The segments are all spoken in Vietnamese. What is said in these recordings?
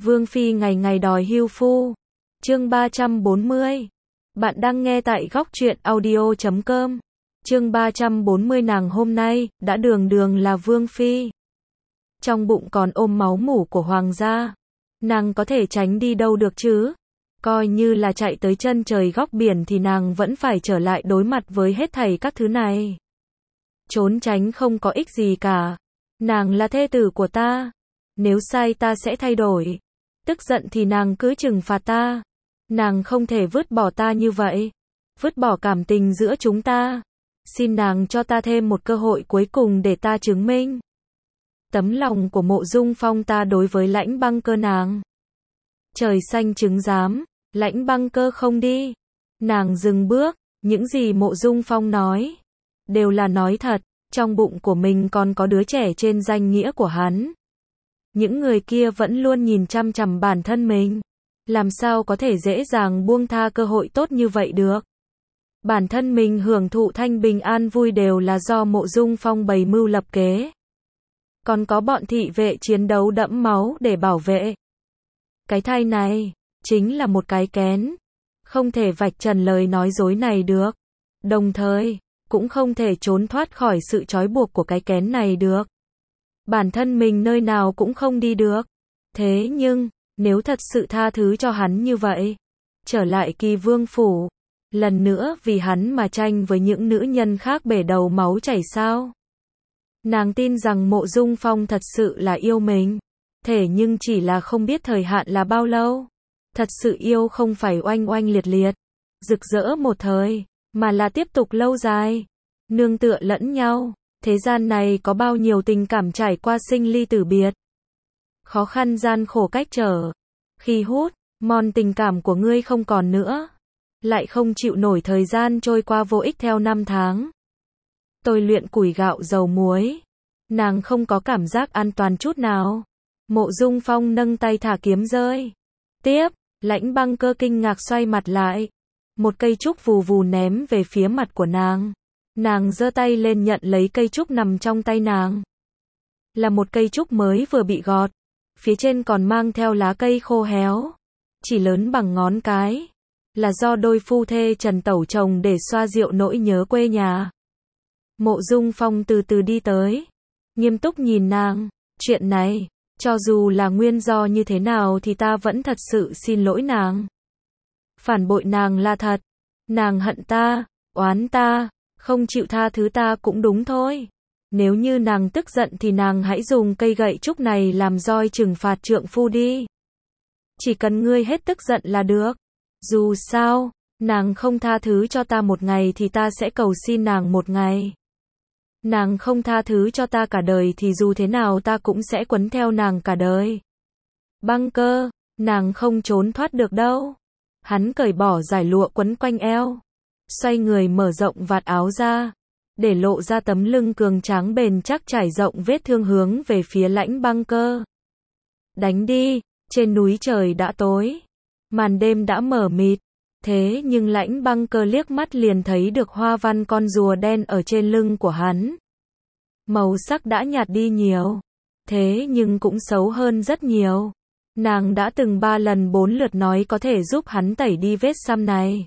Vương Phi ngày ngày đòi hưu phu. Chương 340. Bạn đang nghe tại góc truyện audio.com. Chương 340 nàng hôm nay, đã đường đường là Vương Phi. Trong bụng còn ôm máu mủ của hoàng gia. Nàng có thể tránh đi đâu được chứ? Coi như là chạy tới chân trời góc biển thì nàng vẫn phải trở lại đối mặt với hết thảy các thứ này. Trốn tránh không có ích gì cả. Nàng là thê tử của ta. Nếu sai ta sẽ thay đổi. Tức giận thì nàng cứ trừng phạt ta. Nàng không thể vứt bỏ ta như vậy. Vứt bỏ cảm tình giữa chúng ta. Xin nàng cho ta thêm một cơ hội cuối cùng để ta chứng minh tấm lòng của Mộ Dung Phong ta đối với Lãnh Băng Cơ nàng. Trời xanh chứng giám, Lãnh Băng Cơ không đi. Nàng dừng bước, những gì Mộ Dung Phong nói đều là nói thật, trong bụng của mình còn có đứa trẻ trên danh nghĩa của hắn. Những người kia vẫn luôn nhìn chăm chằm bản thân mình, làm sao có thể dễ dàng buông tha cơ hội tốt như vậy được. Bản thân mình hưởng thụ thanh bình an vui đều là do Mộ Dung Phong bày mưu lập kế. Còn có bọn thị vệ chiến đấu đẫm máu để bảo vệ. Cái thai này, chính là một cái kén. Không thể vạch trần lời nói dối này được. Đồng thời, cũng không thể trốn thoát khỏi sự trói buộc của cái kén này được. Bản thân mình nơi nào cũng không đi được. Thế nhưng, nếu thật sự tha thứ cho hắn như vậy, trở lại Kỳ Vương phủ, lần nữa vì hắn mà tranh với những nữ nhân khác bể đầu máu chảy sao? Nàng tin rằng Mộ Dung Phong thật sự là yêu mình. Thế nhưng chỉ là không biết thời hạn là bao lâu. Thật sự yêu không phải oanh oanh liệt liệt, rực rỡ một thời, mà là tiếp tục lâu dài, nương tựa lẫn nhau. Thế gian này có bao nhiêu tình cảm trải qua sinh ly tử biệt. Khó khăn gian khổ cách trở. Khi hút, mòn tình cảm của ngươi không còn nữa. Lại không chịu nổi thời gian trôi qua vô ích theo năm tháng. Tôi luyện củi gạo dầu muối. Nàng không có cảm giác an toàn chút nào. Mộ Dung Phong nâng tay thả kiếm rơi. Tiếp, Lãnh Băng Cơ kinh ngạc xoay mặt lại. Một cây trúc vù vù ném về phía mặt của nàng. Nàng giơ tay lên nhận lấy cây trúc nằm trong tay nàng. Là một cây trúc mới vừa bị gọt. Phía trên còn mang theo lá cây khô héo. Chỉ lớn bằng ngón cái. Là do đôi phu thê Trần Tẩu trồng để xoa dịu nỗi nhớ quê nhà. Mộ Dung Phong từ từ đi tới. Nghiêm túc nhìn nàng. Chuyện này, cho dù là nguyên do như thế nào thì ta vẫn thật sự xin lỗi nàng. Phản bội nàng là thật. Nàng hận ta, oán ta, không chịu tha thứ ta cũng đúng thôi. Nếu như nàng tức giận thì nàng hãy dùng cây gậy trúc này làm roi trừng phạt trượng phu đi. Chỉ cần ngươi hết tức giận là được. Dù sao, nàng không tha thứ cho ta một ngày thì ta sẽ cầu xin nàng một ngày. Nàng không tha thứ cho ta cả đời thì dù thế nào ta cũng sẽ quấn theo nàng cả đời. Băng Cơ, nàng không trốn thoát được đâu. Hắn cởi bỏ dải lụa quấn quanh eo. Xoay người mở rộng vạt áo ra. Để lộ ra tấm lưng cường tráng bền chắc trải rộng vết thương hướng về phía Lãnh Băng Cơ. Đánh đi, trên núi trời đã tối. Màn đêm đã mờ mịt. Thế nhưng Lãnh Băng Cơ liếc mắt liền thấy được hoa văn con rùa đen ở trên lưng của hắn. Màu sắc đã nhạt đi nhiều. Thế nhưng cũng xấu hơn rất nhiều. Nàng đã từng 3 lần 4 lượt nói có thể giúp hắn tẩy đi vết xăm này.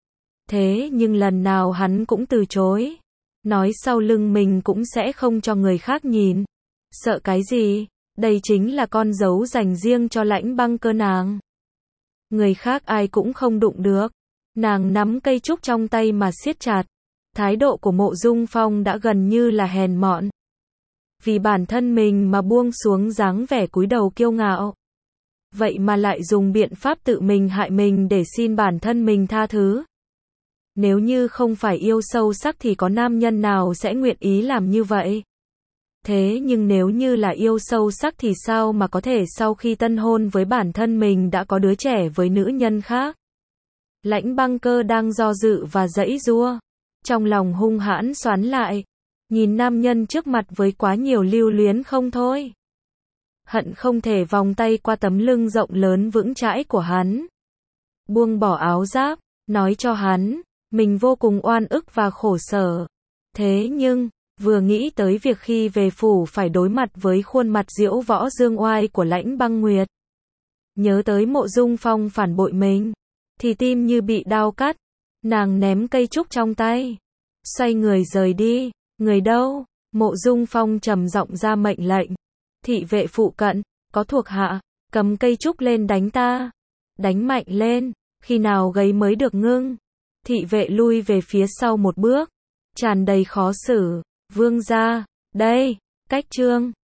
Thế nhưng lần nào hắn cũng từ chối. Nói sau lưng mình cũng sẽ không cho người khác nhìn. Sợ cái gì? Đây chính là con dấu dành riêng cho Lãnh Băng Cơ nàng. Người khác ai cũng không đụng được. Nàng nắm cây trúc trong tay mà siết chặt. Thái độ của Mộ Dung Phong đã gần như là hèn mọn. Vì bản thân mình mà buông xuống dáng vẻ cúi đầu kiêu ngạo. Vậy mà lại dùng biện pháp tự mình hại mình để xin bản thân mình tha thứ. Nếu như không phải yêu sâu sắc thì có nam nhân nào sẽ nguyện ý làm như vậy. Thế nhưng nếu như là yêu sâu sắc thì sao mà có thể sau khi tân hôn với bản thân mình đã có đứa trẻ với nữ nhân khác. Lãnh Băng Cơ đang do dự và giãy giụa. Trong lòng hung hãn xoắn lại. Nhìn nam nhân trước mặt với quá nhiều lưu luyến không thôi. Hận không thể vòng tay qua tấm lưng rộng lớn vững chãi của hắn. Buông bỏ áo giáp, nói cho hắn, mình vô cùng oan ức và khổ sở. Thế nhưng, vừa nghĩ tới việc khi về phủ phải đối mặt với khuôn mặt diễu võ dương oai của Lãnh Băng Nguyệt. nhớ tới Mộ Dung Phong phản bội mình, thì tim như bị đao cắt, nàng ném cây trúc trong tay, xoay người rời đi. Người đâu? Mộ Dung Phong trầm giọng ra mệnh lệnh. Thị vệ phụ cận, có thuộc hạ, cầm cây trúc lên đánh ta. Đánh mạnh lên, khi nào gáy mới được ngưng. Thị vệ lui về phía sau một bước, tràn đầy khó xử. Vương gia, đây, cách trương.